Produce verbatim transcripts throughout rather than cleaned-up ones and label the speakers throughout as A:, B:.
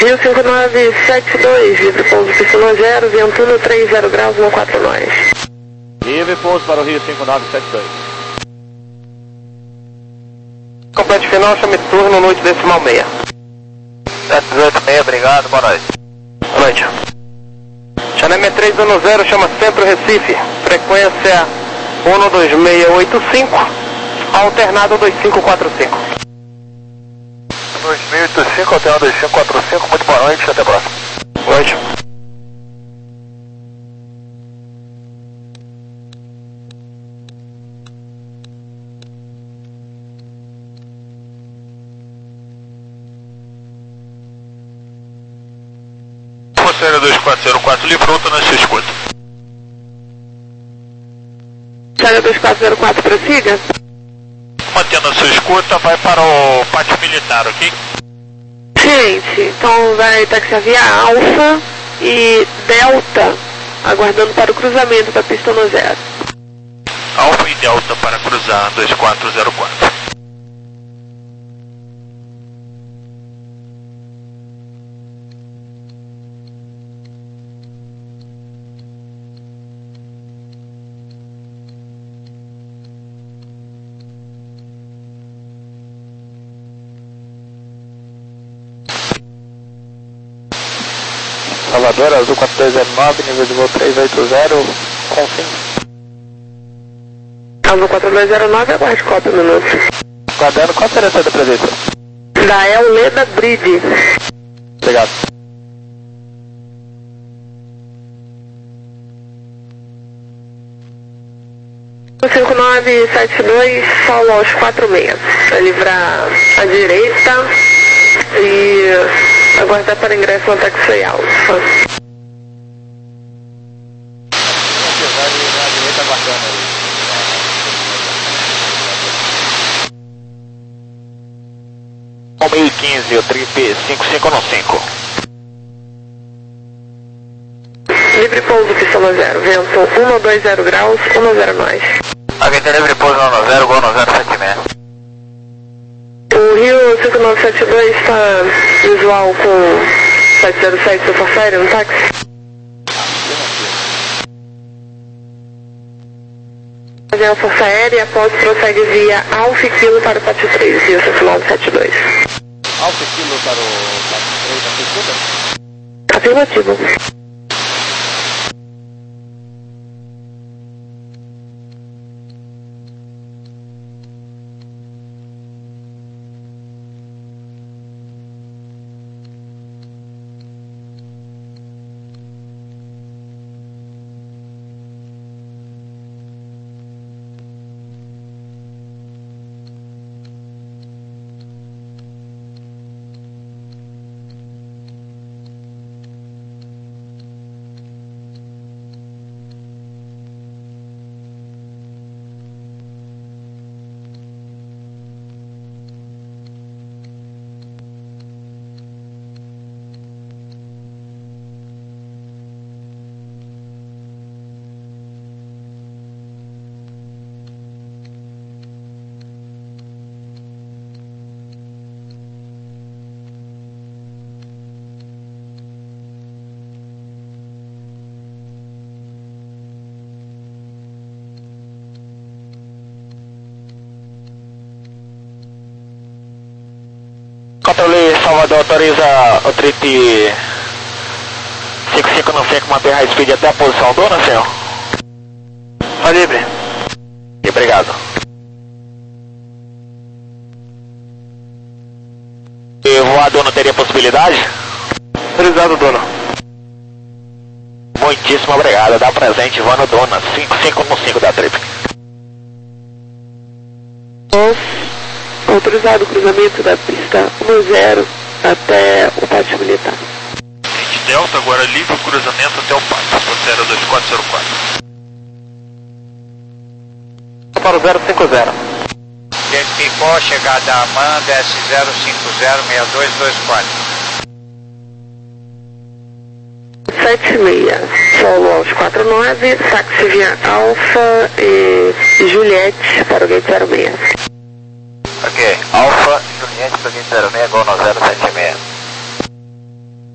A: Rio cinco nove sete dois, livre pouso pista zero, Ventuno três zero graus, um quatro nós.
B: Livre pouso para o Rio cinco nove sete dois.
C: Complete final, chame turno, noite decimal seis.
D: sete oito seis, obrigado, boa noite.
C: Boa noite. Chaneme três um zero, chama Centro Recife, frequência um dois seis oito cinco, alternado dois cinco quatro cinco.
D: dois seis oito cinco, alternado dois cinco quatro cinco, muito boa noite, até a próxima.
C: Boa noite.
D: Série dois quatro zero quatro, Livronto na sua escuta.
A: Série dois quatro zero quatro, prossiga.
D: Mantendo a sua escuta, vai para o pátio militar, ok?
A: Gente, então vai taxiaviar Alfa e Delta, aguardando para o cruzamento da pista no zero.
D: Alfa e Delta para cruzar dois quatro zero quatro.
C: Salvador, azul quatro dois zero nove, nível de voo três oito zero, confirme.
A: Azul quatro dois zero nove, aguarde cópia, minuto.
C: Guardando, qual será a sua presença?
A: Da Euleda Bride.
C: Obrigado.
A: cinco nove sete dois, solo aos quatro seis, para livrar à direita e aguardar para ingresso no taxi Alfa.
D: Ao meio quinze, o trip cinco cinco no cinco.
A: Livre pouso, pista zero, vento um dois zero graus, um zero nós.
D: Alguém tem livre pouso um zero, gol um zero sete seis.
A: O Rio cinco nove sete dois está visual com sete zero sete, seu força aérea no táxi? A força aérea após prossegue via Alfa Kilo para o Pátio três, Rio cinco nove sete dois.
B: Alfa Kilo para o Pátio três, na sua escuta?
A: Afirmativo.
D: Controle Salvador autoriza o trip cinco cinco no cinco manter high speed até a posição dona, senhor?
C: Tá livre.
D: Obrigado. E voar dono teria possibilidade?
C: Autorizado, dono.
D: Muitíssimo obrigado. Dá presente voando dona cinco cinco no cinco da trip.
A: Autorizado o cruzamento da pista um zero até o pátio militar.
D: Gente, Delta agora livre o cruzamento até o pátio. Zero dois quatro zero quatro.
C: Para o zero cinco zero.
E: Identificou chegada a Amanda S zero cinco zero seis dois dois quatro.
A: sete seis, solo aos quatro nove, táxi via Alfa e Juliette para o gate zero seis.
D: Ok, Alfa, Juliette para o gate zero seis, gol no zero sete seis.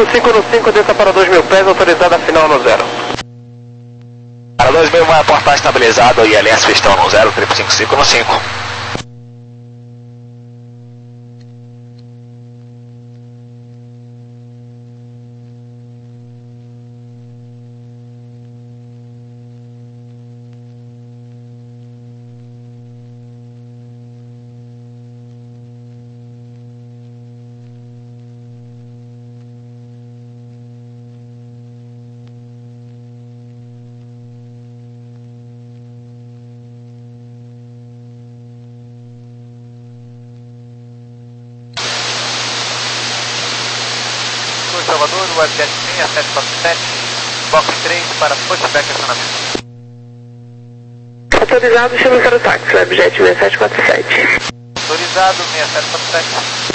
C: cinco cinco no cinco, desça para dois mil pés, autorizada final no zero.
F: Para dois mil vai aportar estabilizado, I L S pistão no zero, triplo cinco cinco no cinco.
E: Salvador, Webjet seis sete quatro sete, box três para pushback acionamento.
A: Autorizado, chama para o táxi, Webjet seis sete quatro sete.
E: Autorizado, seis sete quatro sete.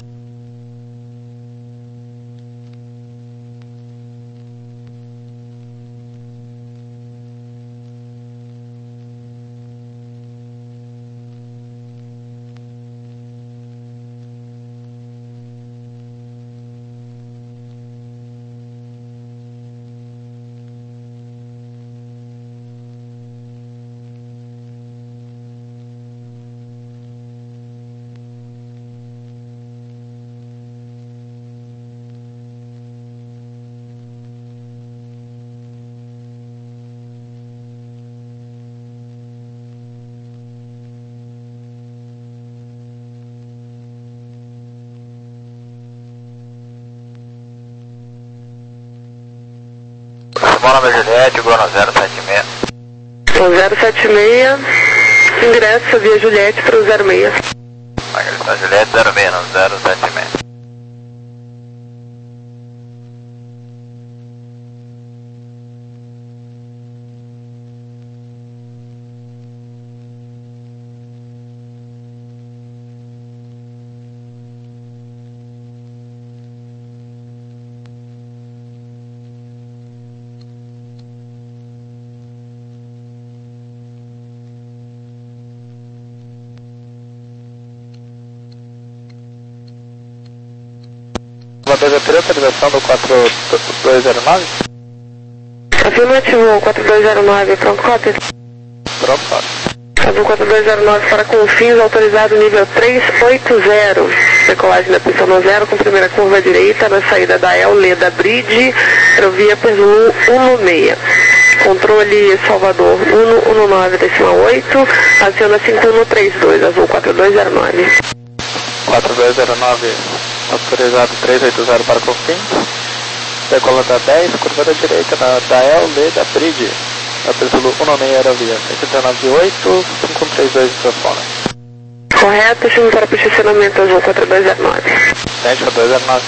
E: Bola Juliette, Gono zero sete seis.
A: zero sete seis, ingresso via Juliette para o zero seis.
E: Magrestar Juliette zero seis, não, zero sete seis.
B: Salvador, autorização do quatro dois zero nove?
A: Afirmativo, quatro dois zero nove, pronto, cópia.
B: Pronto, cópia.
A: Azul quatro dois zero nove para Confins, autorizado nível três oito zero. Decolagem da pista no zero, com primeira curva direita, na saída da El Leda Bridge, aerovia Perzulu um seis. Controle Salvador um um nove decimal oito, aciona cinco um três dois, Azul quatro dois zero nove.
B: quatro dois zero nove, autorizado três oito zero para Confins. Decola da dez, curva da direita na da El Leda Bridge, na Perzulu um seis aerovia, cento e nove oito, cinco um três dois microfone.
A: Correto, chamo para posicionamento Azul quatro dois zero nove.
B: sete quatro dois zero nove.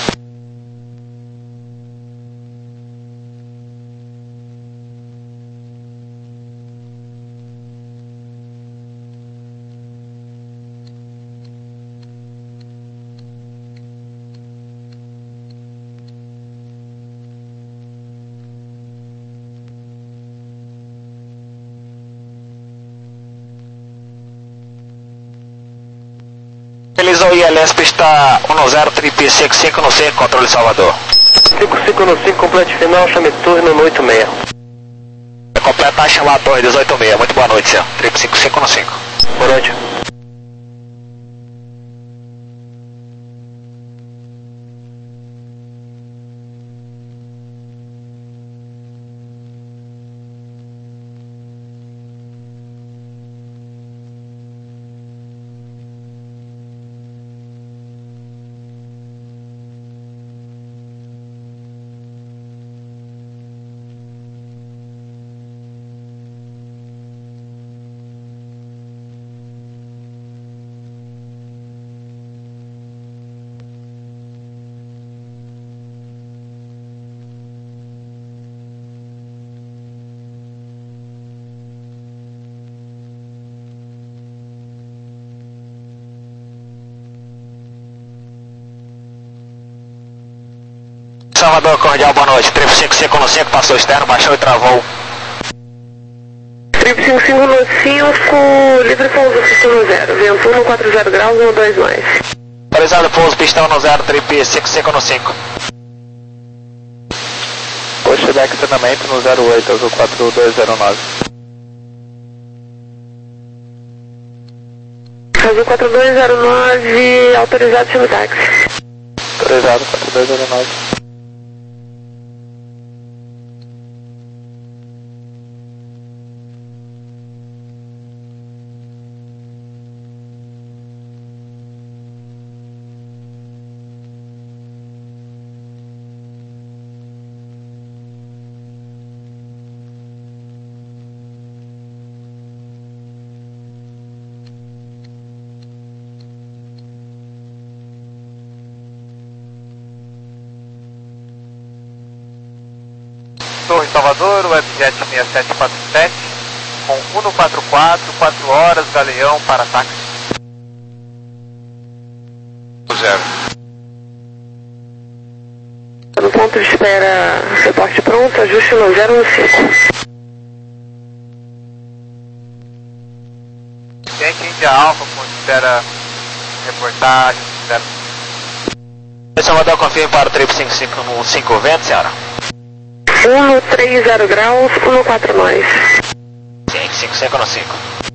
F: Realizou I L S pista um zero, triplo cinco cinco no cinco, controle Salvador.
C: cinco cinco no cinco, complete final, chame turno no oito seis.
F: Completar, chamar torre dezoito seis, muito boa noite, senhor. Triplo cinco cinco no cinco.
C: Boa noite.
F: Salvador, cordial, boa noite. Triplo cinco cinco no cinco, passou externo, baixou e travou.
A: Triplo cinco cinco no cinco, livre pouso, pistão no zero. Vento um, quatro zero graus, um dois mais.
F: Autorizado pouso, pistão no zero, triplo cinco cinco no cinco.
B: feedback treinamento no zero oito, azul quatro dois zero nove.
A: Azul quatro dois zero nove, autorizado simultáxi.
B: Autorizado quatro dois zero nove.
C: Torre Salvador, Webjet seis sete quatro sete, com um no quatro quatro, quatro horas, Galeão para táxi.
E: Zero.
A: No ponto de espera, reporte pronto, ajuste no zero um cinco.
C: Gente Índia Alfa, ponto de espera, reportagem, zero.
F: Salvador, confirme para o triplo cinco cinco no cinco vento, senhora.
A: um no três zero graus, um no quatro nós.
F: cinco cinco cinco no cinco.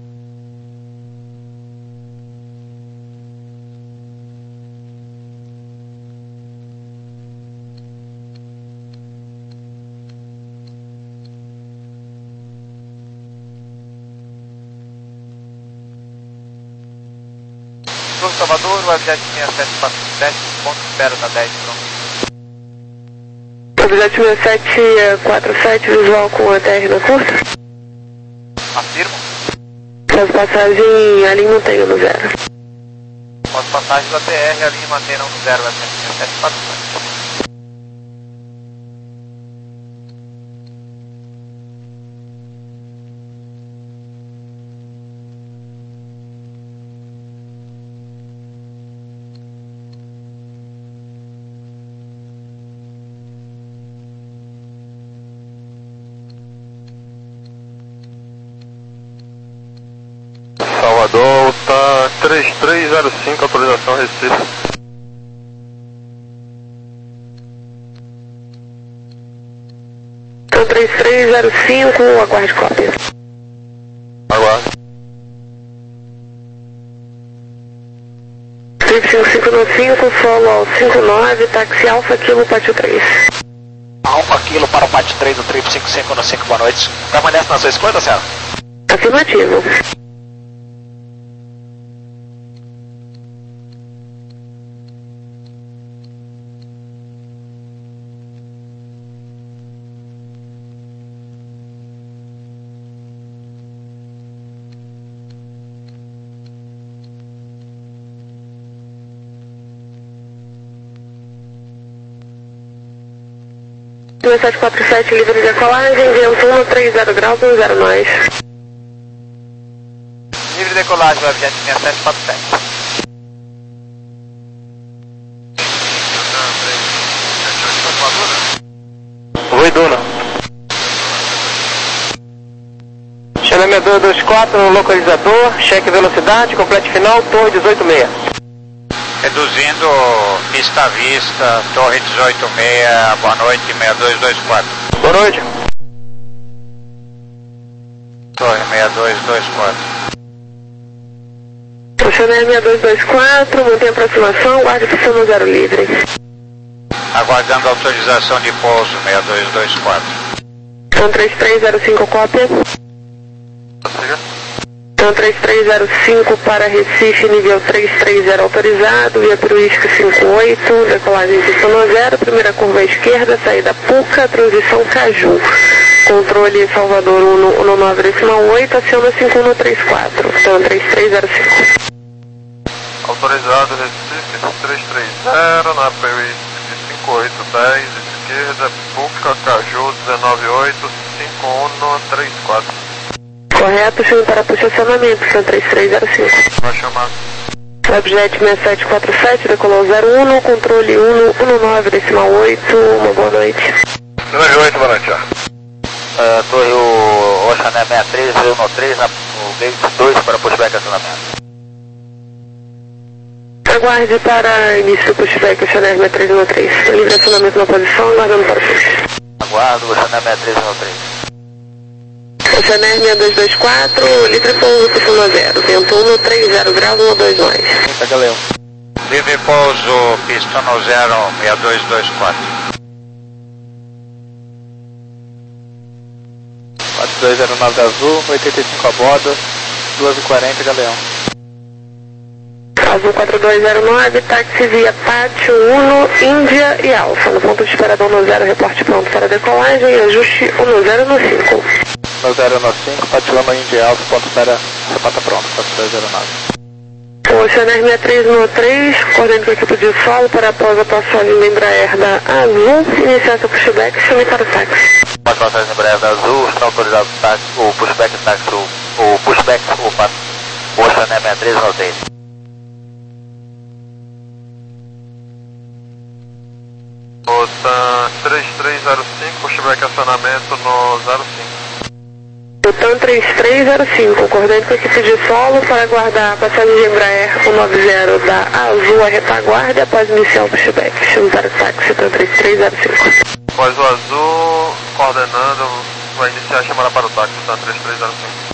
C: Torre Salvador, Webjet seis sete quatro sete, ponto de espera da dez, pronto.
A: Webjet seis sete quatro sete, visual com a T R na curta.
C: Afirmo.
A: Transpassagem, a linha mantém no zero.
C: Após passagem da T R, a linha mantém no zero, Webjet seis sete quatro sete.
B: Salvador, tá três três zero cinco, autorização Recife.
A: Então três três zero cinco, aguarde cópia.
B: Aguarde.
A: três cinco cinco no cinco, solo ao cinco nove, táxi Alfa Kilo, pátio três.
F: Alfa Kilo para o pátio três do triplo cinco cinco no cinco, boa noite. Permanece na sua escuta, senhora?
A: Afirmativo. seis sete quatro sete, livre de decolagem, vento um no três zero graus, um zero nós.
C: Livre de decolagem, Webjet seis sete quatro sete.
B: Oi, Duna.
C: Chama dois dois quatro no localizador, cheque velocidade, complete final, torre dezoito seis.
E: Reduzindo pista à vista, torre dezoito seis, boa noite, seis dois dois quatro.
C: Boa noite.
E: Torre seis dois dois quatro.
A: Funcionário seis dois dois quatro, mantém aproximação, guarde pista no zero livre.
E: Aguardando autorização de pouso, seis dois dois quatro.
A: Então três três zero cinco, cópia. Então três três zero cinco para Recife, nível três três zero autorizado, via para o I S C cinco oito, decolagem pista no zero, primeira curva à esquerda, saída Puca, transição Caju. Controle Salvador um no nove decimal oito, aciona cinco um no três quatro, então três três zero cinco.
B: Autorizado Recife três três zero, na P I cinco oito dez, esquerda, Puca, Caju dezenove oito, cinco um no três quatro.
A: Correto, chame para posicionamento, então três três zero cinco.
B: Vai chamar.
A: Webjet seis sete quatro sete, decolou zero um no controle um no nove decimal oito, uma boa noite.
B: nove oito, boa noite, ó.
F: Uh, torre o Oxané sessenta e três, veio no três, na, o gate dois para pushback acionamento.
A: Aguarde para início do pushback, Oxané sessenta e três no três. Livre acionamento na posição, aguardando para o push.
F: Aguardo, Oceané sessenta e três um três.
A: Oceané seis dois dois quatro, livre pouso, pista zero, vento um, três zero graus, um dois nós.
B: Tá, Galeão.
E: Livre pouso, pista no zero, seis dois dois quatro.
B: quatro dois zero nove azul, oitenta e cinco a bordo, duas e quarenta, Galeão.
A: Azul quatro dois zero nove, táxi via Pátio, Uno, Índia e Alfa. No ponto de esperador no zero, reporte pronto para decolagem, ajuste um zero no cinco.
B: No zero no cinco, Pátio Uno, Índia e Alfa, ponto espera, repata pronto, quatro dois zero nove.
A: Oceané seis três um três, coordenando com a equipe de solo para após a passagem da Embraer da Azul, iniciar seu pushback e chame para o táxi.
F: Após a passagem da Embraer da Azul, está autorizado o, táxi, o pushback táxi, o, o pushback, opa, o Oceané sessenta e três um três.
G: Otan três três zero cinco, pushback acionamento no zero cinco.
A: Otan três três zero cinco, coordenando com a equipe de solo para aguardar a passagem de Embraer cento e noventa da Azul à retaguarda após iniciar o pushback. Chame para o táxi Otan três três zero cinco.
G: Após o azul, coordenando, vai iniciar a chamada para o táxi Otan três três zero cinco.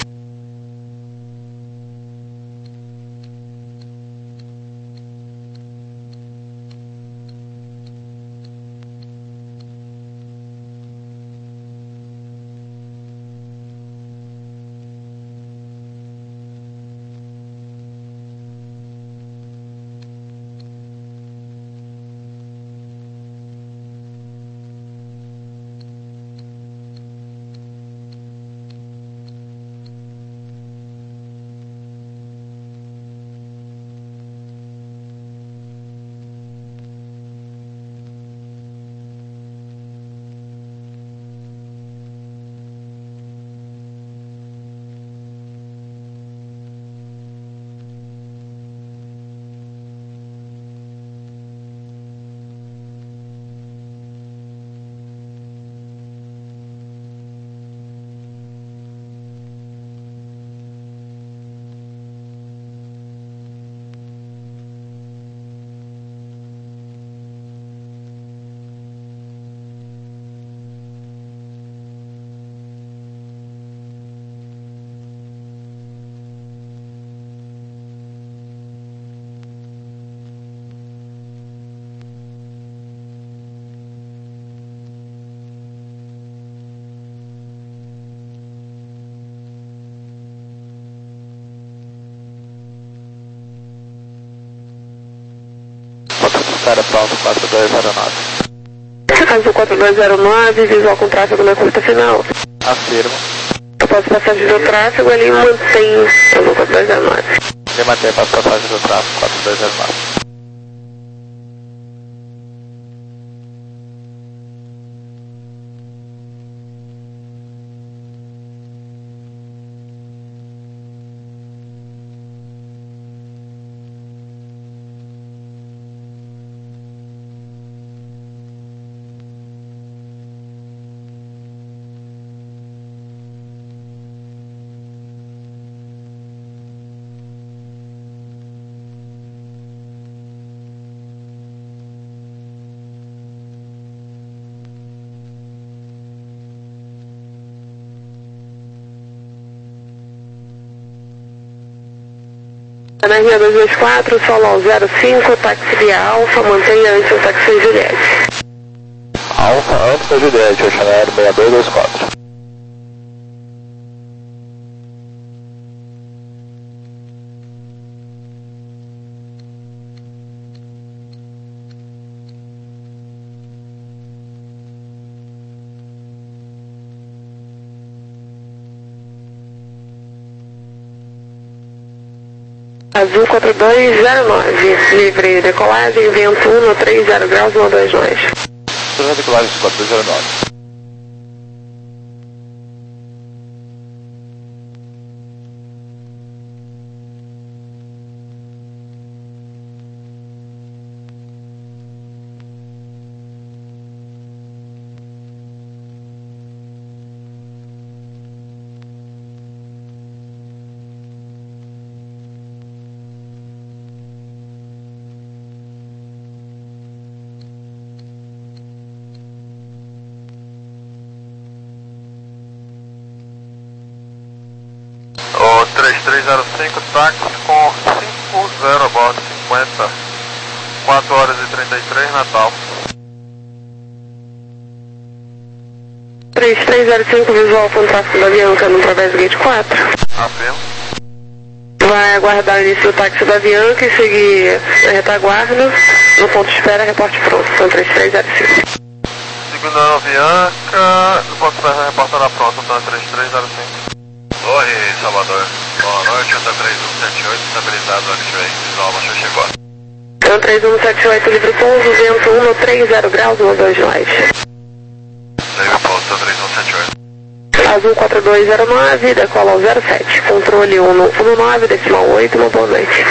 B: Espera pronto, quatro dois zero nove.
A: Azul quatro dois zero nove, visual com tráfego na curta final.
B: Afirmo.
A: Após passagem do tráfego, ele mantém Azul quatro dois zero nove.
B: Ele mantém para passagem do tráfego, quatro dois zero nove.
A: Energia dois dois quatro, solo zero cinco, táxi via Alfa, mantenha antes o táxi Juliette.
B: Alfa antes da Juliette, Oceané seis dois dois quatro.
A: Azul quatro dois zero nove, livre decolagem, vento um, três zero graus, um dois nós.
B: Turma de decolagem quatro dois zero nove.
G: três zero cinco, táxi com cinco zero a bordo, cinquenta, quatro horas e trinta e três, Natal.
A: três três zero cinco, visual com tráfego da Avianca no Través Gate quatro.
G: Afirmo.
A: Vai aguardar o início do táxi da Avianca e seguir a retaguarda. No ponto de espera, reporte pronto. São três três zero cinco.
G: Segundo a Avianca, no ponto de espera, reportará pronto, então três três zero cinco.
H: Torre, Salvador. Boa noite, Anta três um sete oito, estabilizado, X-Ray. Visual, baixou, chegou.
A: Então três um sete oito, livre pouso, vento um três zero graus, um dois light.
H: Livre pouso, três um sete oito.
A: Azul quatro dois zero nove, decola ao zero sete. Controle um um nove, decimal oito, uma boa noite.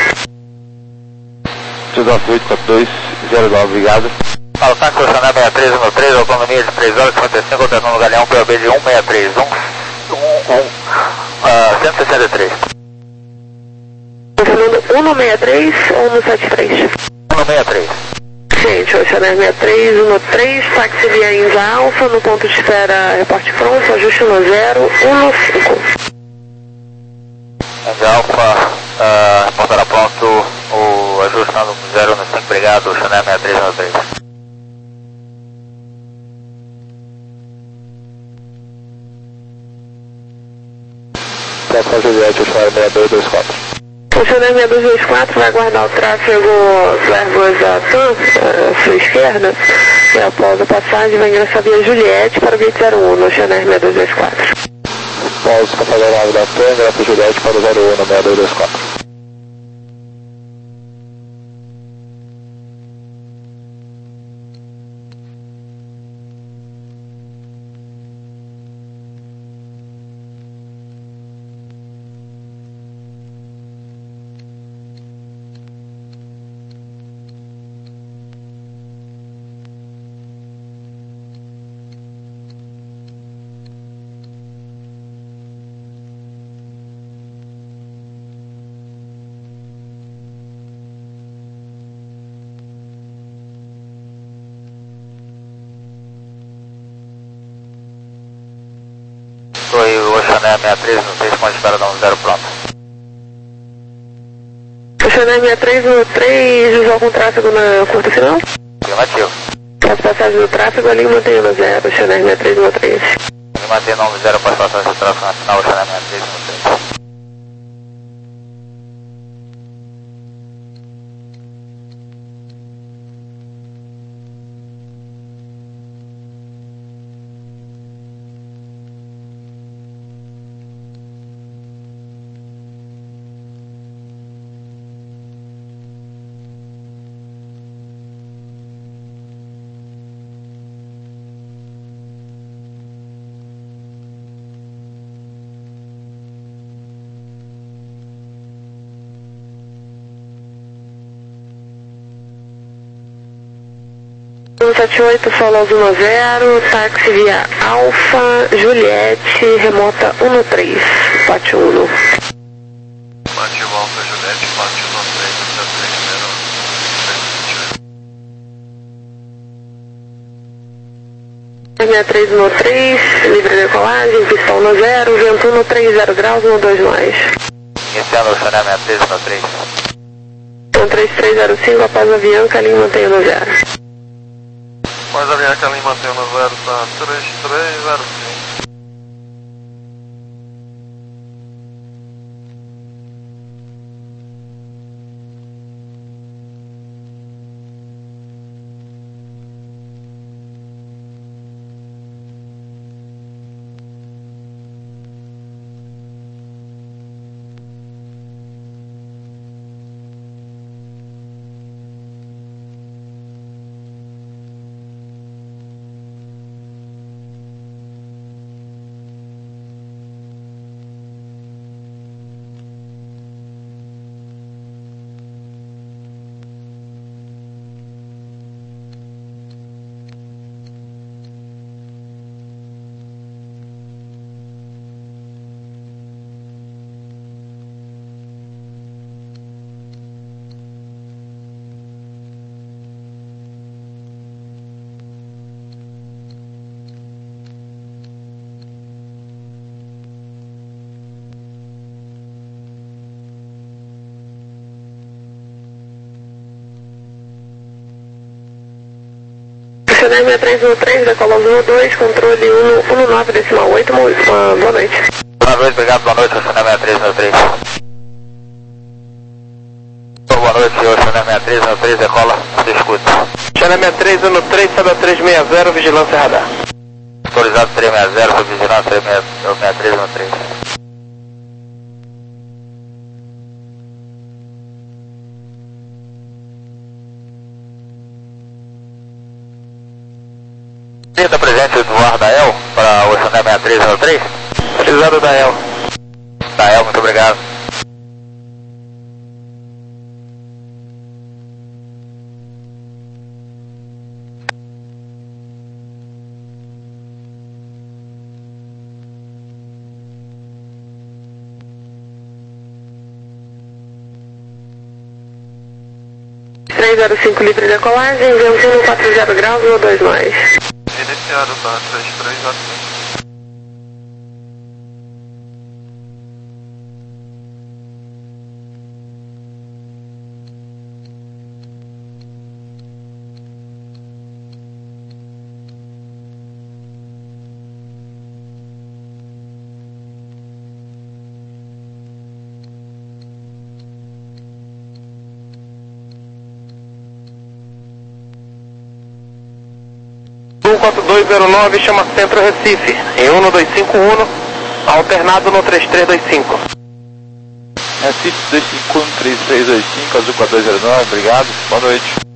B: oito quatro dois zero nove, obrigado.
F: Fala, táxi, Oceané sessenta e três um três, autonomia de três horas e cinquenta e cinco, alternando no Galeão, P O B de um seis três, um, um, um, uh, cento e sessenta e três.
A: Confirmando um no sessenta e três ou no setenta e três?
F: um no sessenta e três.
A: Gente, Oceané sessenta e três, um no três, táxi via Inza Alfa, no ponto de espera, reporte pronto, ajuste no zero, um no cinco.
F: Inza Alfa, uh, reportará pronto, o ajustando no zero no cinco, obrigado, Oceané sessenta e três um no três.
B: Próxima Juliette, Oceané seis dois dois quatro.
A: Oceané seis dois dois quatro vai aguardar o tráfego do Airbus da TAM, à sua esquerda, e após a passagem vai ingressar via Juliette para o gate zero um, no Oceané seis dois dois quatro.
B: Após passagem da nave da TAM, ingressa Juliette para o zero um no seis dois dois quatro.
F: Torre Oceané sessenta e três, não sei se pode esperar dar um zero pronto.
A: Oceané sessenta e três um três, visual com tráfego na curta final.
F: Afirmativo.
A: Após passagem do tráfego, ali mantém no zero, Oceané sessenta e três um três.
F: Ele mantém nome zero após passagem do tráfego na final, Oceané sessenta e três um três.
A: um sete oito, solo azul no zero, táxi via Alfa, Juliette, remota um no três, pátio um.
H: Ativo Alfa Juliette, pátio um no três, sete três zero,
A: sessenta e três um três, livre decolagem, pistão no zero, vento um no três, zero graus, um dois mais.
F: Iniciando Oceané sessenta e três um três.
A: Então três três zero cinco, após a Avianca, linha mantém no zero.
G: Mas a Avianca ali mantém no zero, tá três três zero cinco.
A: Chanel seis três um três, decola um dois, controle um nove decimal oito, boa noite.
F: Boa noite, obrigado, boa noite, Chanel seis três um três. Boa noite, senhor, Chanel seis três um três, decola, você escuta.
C: Chanel seis três um três, sobe a trezentos e sessenta, vigilância radar.
F: Autorizado trezentos e sessenta, vigilância seis três um três. Está presente o voar da E L para o Chanel seis três um três?
C: Autorizado da E L.
F: Da E L, muito obrigado.
A: três zero cinco livre de decolagem, vento um quatro zero graus, um dois mais.
G: Iniciado, tá? três três zero cinco.
C: um quatro dois zero nove, chama Centro Recife, em um dois cinco um, alternado no três três dois cinco.
B: Recife dois cinco um, três três dois cinco, Azul quatro dois zero nove, obrigado, boa noite.